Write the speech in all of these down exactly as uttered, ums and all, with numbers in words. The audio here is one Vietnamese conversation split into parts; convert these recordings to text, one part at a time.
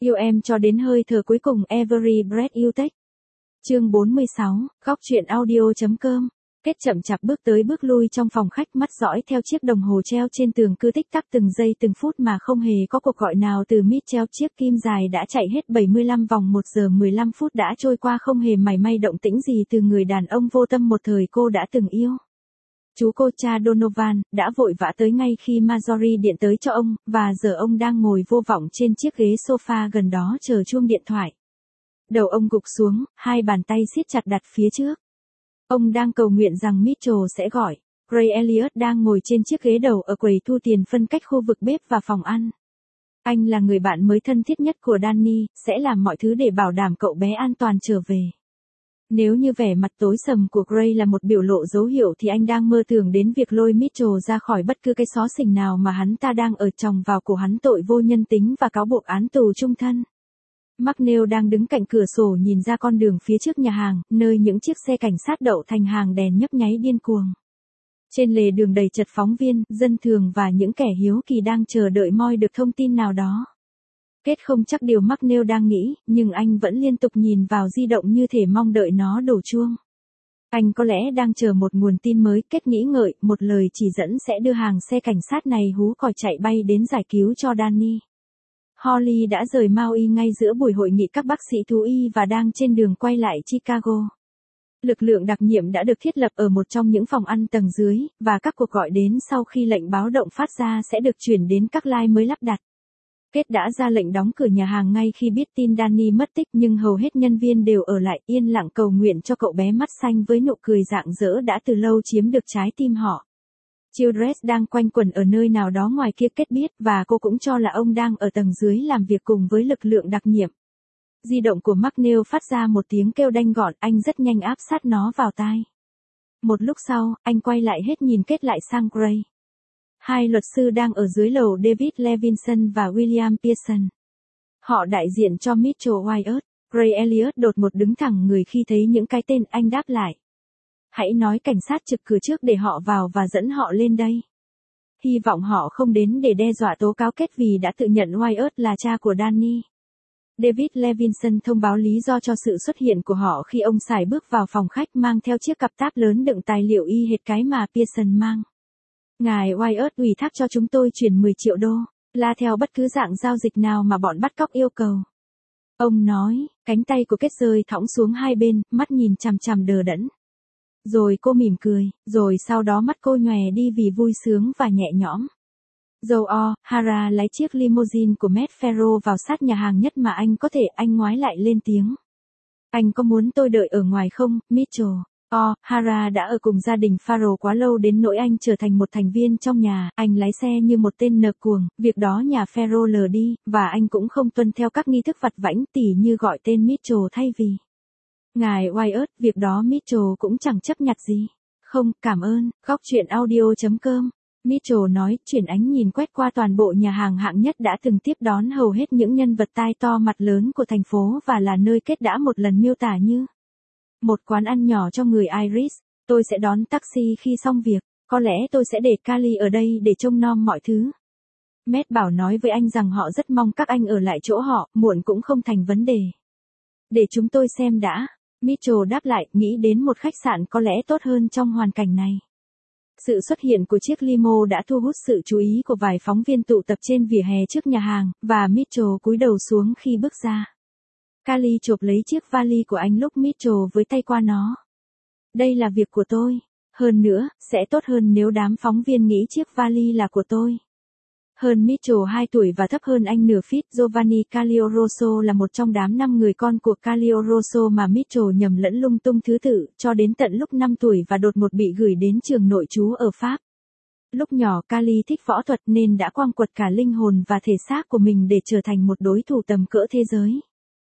Yêu em cho đến hơi thở cuối cùng Every Breath You Take. Chương bốn mươi sáu, góc truyện audio.com. Kết chậm chạp bước tới bước lui trong phòng khách, mắt dõi theo chiếc đồng hồ treo trên tường cứ tích tắc từng giây từng phút mà không hề có cuộc gọi nào từ Mitchell. Chiếc kim dài đã chạy hết bảy mươi lăm vòng, một giờ mười lăm phút đã trôi qua không hề mảy may động tĩnh gì từ người đàn ông vô tâm một thời cô đã từng yêu. Chú cô cha Donovan đã vội vã tới ngay khi Marjorie điện tới cho ông, và giờ ông đang ngồi vô vọng trên chiếc ghế sofa gần đó chờ chuông điện thoại. Đầu ông gục xuống, hai bàn tay siết chặt đặt phía trước. Ông đang cầu nguyện rằng Mitchell sẽ gọi. Ray Elliot đang ngồi trên chiếc ghế đầu ở quầy thu tiền phân cách khu vực bếp và phòng ăn. Anh là người bạn mới thân thiết nhất của Danny, sẽ làm mọi thứ để bảo đảm cậu bé an toàn trở về. Nếu như vẻ mặt tối sầm của Gray là một biểu lộ dấu hiệu thì anh đang mơ tưởng đến việc lôi Mitchell ra khỏi bất cứ cái xó xỉnh nào mà hắn ta đang ở chồng vào cổ hắn tội vô nhân tính và cáo buộc án tù chung thân. McNeil đang đứng cạnh cửa sổ nhìn ra con đường phía trước nhà hàng, nơi những chiếc xe cảnh sát đậu thành hàng đèn nhấp nháy điên cuồng. Trên lề đường đầy chật phóng viên, dân thường và những kẻ hiếu kỳ đang chờ đợi moi được thông tin nào đó. Kết không chắc điều McNeil đang nghĩ, nhưng anh vẫn liên tục nhìn vào di động như thể mong đợi nó đổ chuông. Anh có lẽ đang chờ một nguồn tin mới. Kết nghĩ ngợi, một lời chỉ dẫn sẽ đưa hàng xe cảnh sát này hú còi chạy bay đến giải cứu cho Danny. Holly đã rời Maui ngay giữa buổi hội nghị các bác sĩ thú y và đang trên đường quay lại Chicago. Lực lượng đặc nhiệm đã được thiết lập ở một trong những phòng ăn tầng dưới, và các cuộc gọi đến sau khi lệnh báo động phát ra sẽ được chuyển đến các line mới lắp đặt. Kết đã ra lệnh đóng cửa nhà hàng ngay khi biết tin Danny mất tích, nhưng hầu hết nhân viên đều ở lại yên lặng cầu nguyện cho cậu bé mắt xanh với nụ cười rạng rỡ đã từ lâu chiếm được trái tim họ. Childress đang quanh quẩn ở nơi nào đó ngoài kia. Kết biết, và cô cũng cho là ông đang ở tầng dưới làm việc cùng với lực lượng đặc nhiệm. Di động của McNeil phát ra một tiếng kêu đanh gọn, anh rất nhanh áp sát nó vào tai. Một lúc sau, anh quay lại hết nhìn Kết lại sang Gray. Hai luật sư đang ở dưới lầu, David Levinson và William Pearson. Họ đại diện cho Mitchell Wyatt. Ray Elliot đột ngột đứng thẳng người khi thấy những cái tên. Anh đáp lại. Hãy nói cảnh sát trực cửa trước để họ vào và dẫn họ lên đây. Hy vọng họ không đến để đe dọa tố cáo Kết vì đã tự nhận Wyatt là cha của Danny. David Levinson thông báo lý do cho sự xuất hiện của họ khi ông sải bước vào phòng khách mang theo chiếc cặp táp lớn đựng tài liệu y hệt cái mà Pearson mang. Ngài Wyatt ủy thác cho chúng tôi chuyển mười triệu đô, là theo bất cứ dạng giao dịch nào mà bọn bắt cóc yêu cầu. Ông nói, cánh tay của Kết rơi thõng xuống hai bên, mắt nhìn chằm chằm đờ đẫn. Rồi cô mỉm cười, rồi sau đó mắt cô nhòe đi vì vui sướng và nhẹ nhõm. Joe O'Hara lái chiếc limousine của Matt Farrow vào sát nhà hàng nhất mà anh có thể. Anh ngoái lại lên tiếng. Anh có muốn tôi đợi ở ngoài không, Mitchell? O'Hara đã ở cùng gia đình Farrow quá lâu đến nỗi anh trở thành một thành viên trong nhà. Anh lái xe như một tên nợ cuồng, việc đó nhà Farrow lờ đi, và anh cũng không tuân theo các nghi thức vặt vãnh tỉ như gọi tên Mitchell thay vì Ngài Wyatt. Việc đó Mitchell cũng chẳng chấp nhặt gì. Không, cảm ơn. Góc truyện audio.com. Mitchell nói, chuyển ánh nhìn quét qua toàn bộ nhà hàng hạng nhất đã từng tiếp đón hầu hết những nhân vật tai to mặt lớn của thành phố và là nơi Kết đã một lần miêu tả như một quán ăn nhỏ cho người Irish. Tôi sẽ đón taxi khi xong việc. Có lẽ tôi sẽ để Kali ở đây để trông nom mọi thứ. Matt bảo nói với anh rằng họ rất mong các anh ở lại chỗ họ, muộn cũng không thành vấn đề. Để chúng tôi xem đã. Mitchell đáp lại, nghĩ đến một khách sạn có lẽ tốt hơn trong hoàn cảnh này. Sự xuất hiện của chiếc limo đã thu hút sự chú ý của vài phóng viên tụ tập trên vỉa hè trước nhà hàng, và Mitchell cúi đầu xuống khi bước ra. Kali chộp lấy chiếc vali của anh lúc Mitchell với tay qua nó. Đây là việc của tôi. Hơn nữa, sẽ tốt hơn nếu đám phóng viên nghĩ chiếc vali là của tôi. Hơn Mitchell hai tuổi và thấp hơn anh nửa feet, Giovanni Caglioroso là một trong đám năm người con của Caglioroso mà Mitchell nhầm lẫn lung tung thứ tự, cho đến tận lúc năm tuổi và đột ngột bị gửi đến trường nội trú ở Pháp. Lúc nhỏ Cali thích võ thuật nên đã quang quật cả linh hồn và thể xác của mình để trở thành một đối thủ tầm cỡ thế giới.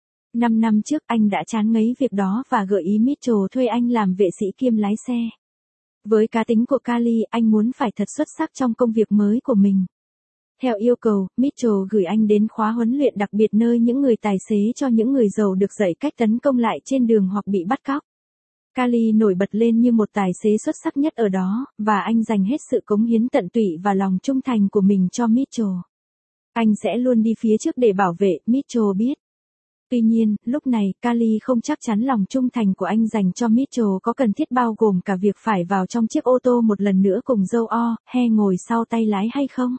Năm năm trước anh đã chán ngấy việc đó và gợi ý Mitchell thuê anh làm vệ sĩ kiêm lái xe. Với cá tính của Cali, anh muốn phải thật xuất sắc trong công việc mới của mình. Theo yêu cầu, Mitchell gửi anh đến khóa huấn luyện đặc biệt nơi những người tài xế cho những người giàu được dạy cách tấn công lại trên đường hoặc bị bắt cóc. Cali nổi bật lên như một tài xế xuất sắc nhất ở đó, và anh dành hết sự cống hiến tận tụy và lòng trung thành của mình cho Mitchell. Anh sẽ luôn đi phía trước để bảo vệ, Mitchell biết. Tuy nhiên, lúc này, Kali không chắc chắn lòng trung thành của anh dành cho Mitchell có cần thiết bao gồm cả việc phải vào trong chiếc ô tô một lần nữa cùng dâu O, he ngồi sau tay lái hay không.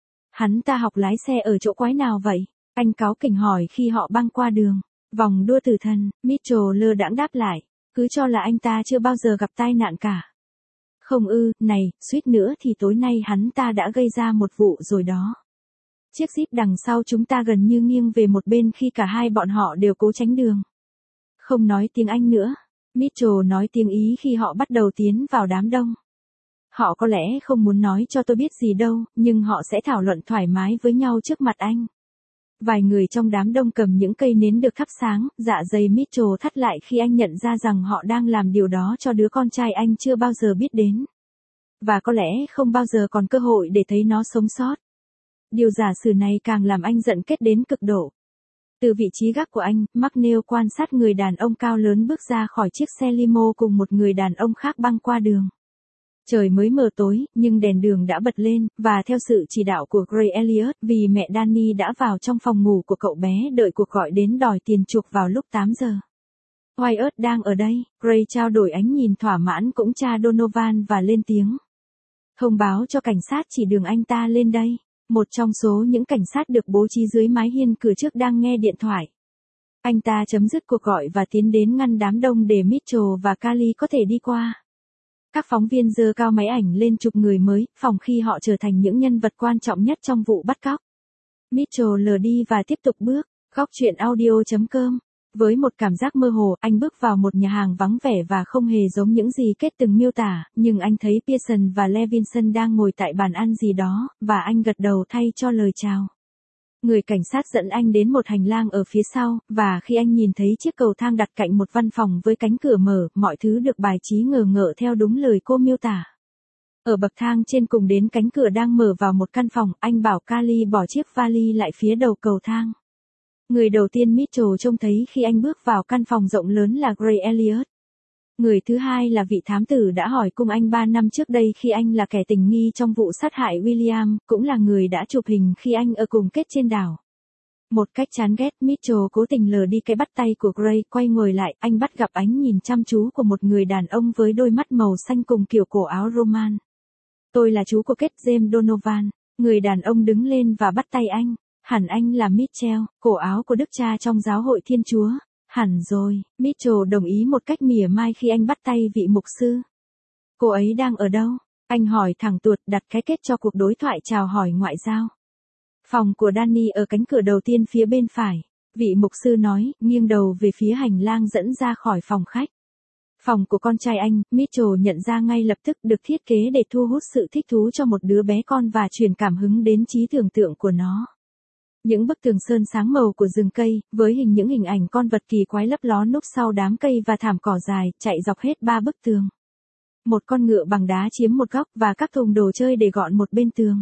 Hắn ta học lái xe ở chỗ quái nào vậy? Anh cáu kỉnh hỏi khi họ băng qua đường. Vòng đua tử thần, Mitchell lơ đãng đáp lại. Cứ cho là anh ta chưa bao giờ gặp tai nạn cả. Không ư, này, suýt nữa thì tối nay hắn ta đã gây ra một vụ rồi đó. Chiếc Jeep đằng sau chúng ta gần như nghiêng về một bên khi cả hai bọn họ đều cố tránh đường. Không nói tiếng Anh nữa. Mitchell nói tiếng Ý khi họ bắt đầu tiến vào đám đông. Họ có lẽ không muốn nói cho tôi biết gì đâu, nhưng họ sẽ thảo luận thoải mái với nhau trước mặt anh. Vài người trong đám đông cầm những cây nến được thắp sáng, dạ dày Mitchell thắt lại khi anh nhận ra rằng họ đang làm điều đó cho đứa con trai anh chưa bao giờ biết đến. Và có lẽ không bao giờ còn cơ hội để thấy nó sống sót. Điều giả sử này càng làm anh giận kết đến cực độ. Từ vị trí gác của anh, McNeil quan sát người đàn ông cao lớn bước ra khỏi chiếc xe limo cùng một người đàn ông khác băng qua đường. Trời mới mờ tối, nhưng đèn đường đã bật lên, và theo sự chỉ đạo của Gray Elliott, vì mẹ Danny đã vào trong phòng ngủ của cậu bé đợi cuộc gọi đến đòi tiền chuộc vào lúc tám giờ. Wyatt đang ở đây, Gray trao đổi ánh nhìn thỏa mãn cũng cha Donovan và lên tiếng. Thông báo cho cảnh sát chỉ đường anh ta lên đây. Một trong số những cảnh sát được bố trí dưới mái hiên cửa trước đang nghe điện thoại. Anh ta chấm dứt cuộc gọi và tiến đến ngăn đám đông để Mitchell và Kali có thể đi qua. Các phóng viên giơ cao máy ảnh lên chụp người mới, phòng khi họ trở thành những nhân vật quan trọng nhất trong vụ bắt cóc. Mitchell lờ đi và tiếp tục bước. Góc truyện audio chấm com. Với một cảm giác mơ hồ, anh bước vào một nhà hàng vắng vẻ và không hề giống những gì Kết từng miêu tả, nhưng anh thấy Pearson và Levinson đang ngồi tại bàn ăn gì đó, và anh gật đầu thay cho lời chào. Người cảnh sát dẫn anh đến một hành lang ở phía sau, và khi anh nhìn thấy chiếc cầu thang đặt cạnh một văn phòng với cánh cửa mở, mọi thứ được bài trí ngờ ngợ theo đúng lời cô miêu tả. Ở bậc thang trên cùng đến cánh cửa đang mở vào một căn phòng, anh bảo Kali bỏ chiếc vali lại phía đầu cầu thang. Người đầu tiên Mitchell trông thấy khi anh bước vào căn phòng rộng lớn là Gray Elliott. Người thứ hai là vị thám tử đã hỏi cung anh ba năm trước đây khi anh là kẻ tình nghi trong vụ sát hại William, cũng là người đã chụp hình khi anh ở cùng Kết trên đảo. Một cách chán ghét, Mitchell cố tình lờ đi cái bắt tay của Gray, quay ngồi lại, anh bắt gặp ánh nhìn chăm chú của một người đàn ông với đôi mắt màu xanh cùng kiểu cổ áo Roman. Tôi là chú của Kết, James Donovan. Người đàn ông đứng lên và bắt tay anh. Hẳn anh là Mitchell, cổ áo của đức cha trong giáo hội Thiên Chúa. Hẳn rồi, Mitchell đồng ý một cách mỉa mai khi anh bắt tay vị mục sư. Cô ấy đang ở đâu? Anh hỏi thẳng tuột, đặt cái kết cho cuộc đối thoại chào hỏi ngoại giao. Phòng của Danny ở cánh cửa đầu tiên phía bên phải. Vị mục sư nói, nghiêng đầu về phía hành lang dẫn ra khỏi phòng khách. Phòng của con trai anh, Mitchell nhận ra ngay lập tức được thiết kế để thu hút sự thích thú cho một đứa bé con và truyền cảm hứng đến trí tưởng tượng của nó. Những bức tường sơn sáng màu của rừng cây, với hình những hình ảnh con vật kỳ quái lấp ló núp sau đám cây và thảm cỏ dài, chạy dọc hết ba bức tường. Một con ngựa bằng đá chiếm một góc và các thùng đồ chơi để gọn một bên tường.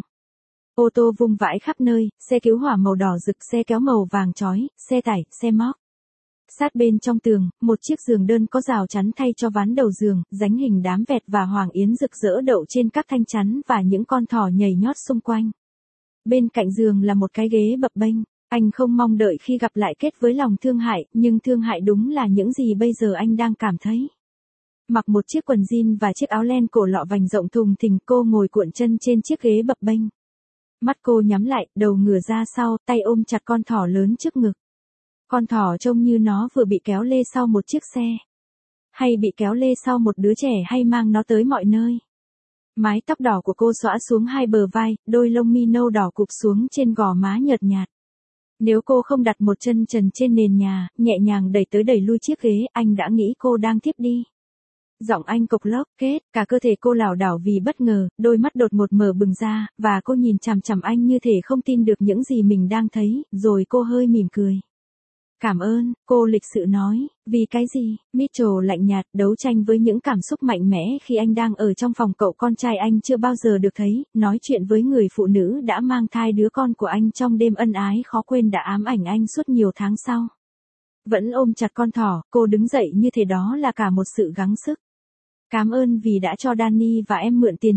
Ô tô vung vãi khắp nơi, xe cứu hỏa màu đỏ rực, xe kéo màu vàng chói, xe tải, xe móc. Sát bên trong tường, một chiếc giường đơn có rào chắn thay cho ván đầu giường, dánh hình đám vẹt và hoàng yến rực rỡ đậu trên các thanh chắn và những con thỏ nhảy nhót xung quanh. Bên cạnh giường là một cái ghế bập bênh. Anh không mong đợi khi gặp lại Kết với lòng thương hại, nhưng thương hại đúng là những gì bây giờ anh đang cảm thấy. Mặc một chiếc quần jean và chiếc áo len cổ lọ vành rộng thùng thình, cô ngồi cuộn chân trên chiếc ghế bập bênh. Mắt cô nhắm lại, đầu ngửa ra sau, tay ôm chặt con thỏ lớn trước ngực. Con thỏ trông như nó vừa bị kéo lê sau một chiếc xe. Hay bị kéo lê sau một đứa trẻ hay mang nó tới mọi nơi. Mái tóc đỏ của cô xõa xuống hai bờ vai, đôi lông mi nâu đỏ cụp xuống trên gò má nhợt nhạt. Nếu cô không đặt một chân trần trên nền nhà, nhẹ nhàng đẩy tới đẩy lui chiếc ghế, anh đã nghĩ cô đang thiếp đi. Giọng anh cộc lốc, Kết, cả cơ thể cô lảo đảo vì bất ngờ, đôi mắt đột ngột mở bừng ra, và cô nhìn chằm chằm anh như thể không tin được những gì mình đang thấy, rồi cô hơi mỉm cười. Cảm ơn, cô lịch sự nói, vì cái gì? Mitchell lạnh nhạt, đấu tranh với những cảm xúc mạnh mẽ khi anh đang ở trong phòng cậu con trai anh chưa bao giờ được thấy, nói chuyện với người phụ nữ đã mang thai đứa con của anh trong đêm ân ái khó quên đã ám ảnh anh suốt nhiều tháng sau. Vẫn ôm chặt con thỏ, cô đứng dậy như thế đó là cả một sự gắng sức. Cảm ơn vì đã cho Danny và em mượn tiền chuộc.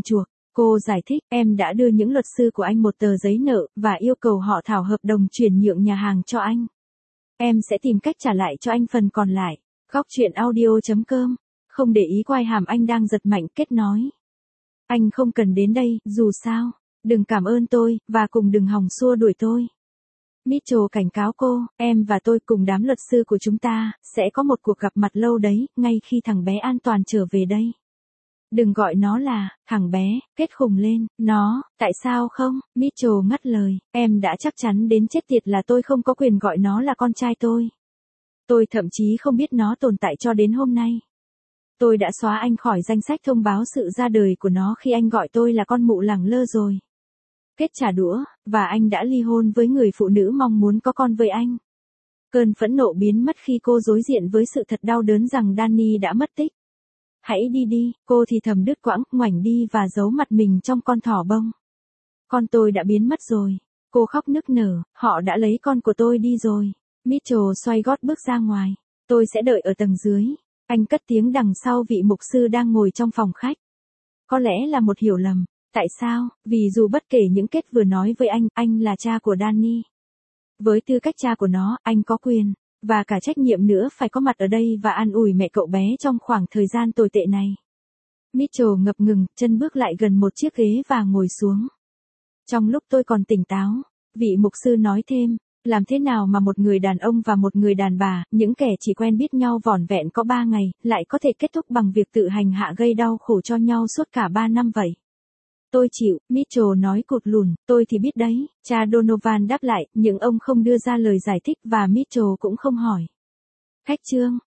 Cô giải thích, em đã đưa những luật sư của anh một tờ giấy nợ, và yêu cầu họ thảo hợp đồng chuyển nhượng nhà hàng cho anh. Em sẽ tìm cách trả lại cho anh phần còn lại. Góc chuyện audio.com. Không để ý quai hàm anh đang giật mạnh, Kết nói. Anh không cần đến đây, dù sao. Đừng cảm ơn tôi, và cùng đừng hòng xua đuổi tôi. Mitchell cảnh cáo cô, em và tôi cùng đám luật sư của chúng ta, sẽ có một cuộc gặp mặt lâu đấy, ngay khi thằng bé an toàn trở về đây. Đừng gọi nó là, thằng bé, Kết khùng lên, nó, tại sao không? Mitchell ngắt lời, em đã chắc chắn đến chết tiệt là tôi không có quyền gọi nó là con trai tôi. Tôi thậm chí không biết nó tồn tại cho đến hôm nay. Tôi đã xóa anh khỏi danh sách thông báo sự ra đời của nó khi anh gọi tôi là con mụ lẳng lơ rồi. Kết trả đũa, và anh đã ly hôn với người phụ nữ mong muốn có con với anh. Cơn phẫn nộ biến mất khi cô đối diện với sự thật đau đớn rằng Danny đã mất tích. Hãy đi đi, cô thì thầm đứt quãng, ngoảnh đi và giấu mặt mình trong con thỏ bông. Con tôi đã biến mất rồi. Cô khóc nức nở, họ đã lấy con của tôi đi rồi. Mitchell xoay gót bước ra ngoài. Tôi sẽ đợi ở tầng dưới. Anh cất tiếng đằng sau vị mục sư đang ngồi trong phòng khách. Có lẽ là một hiểu lầm. Tại sao? Vì dù bất kể những Kết vừa nói với anh, anh là cha của Danny. Với tư cách cha của nó, anh có quyền, và cả trách nhiệm nữa phải có mặt ở đây và an ủi mẹ cậu bé trong khoảng thời gian tồi tệ này. Mitchell ngập ngừng, chân bước lại gần một chiếc ghế và ngồi xuống. Trong lúc tôi còn tỉnh táo, vị mục sư nói thêm, làm thế nào mà một người đàn ông và một người đàn bà, những kẻ chỉ quen biết nhau vỏn vẹn có ba ngày, lại có thể kết thúc bằng việc tự hành hạ gây đau khổ cho nhau suốt cả ba năm vậy? Tôi chịu, Mitchell nói cụt lùn, tôi thì biết đấy, cha Donovan đáp lại, nhưng ông không đưa ra lời giải thích và Mitchell cũng không hỏi. Khách trương,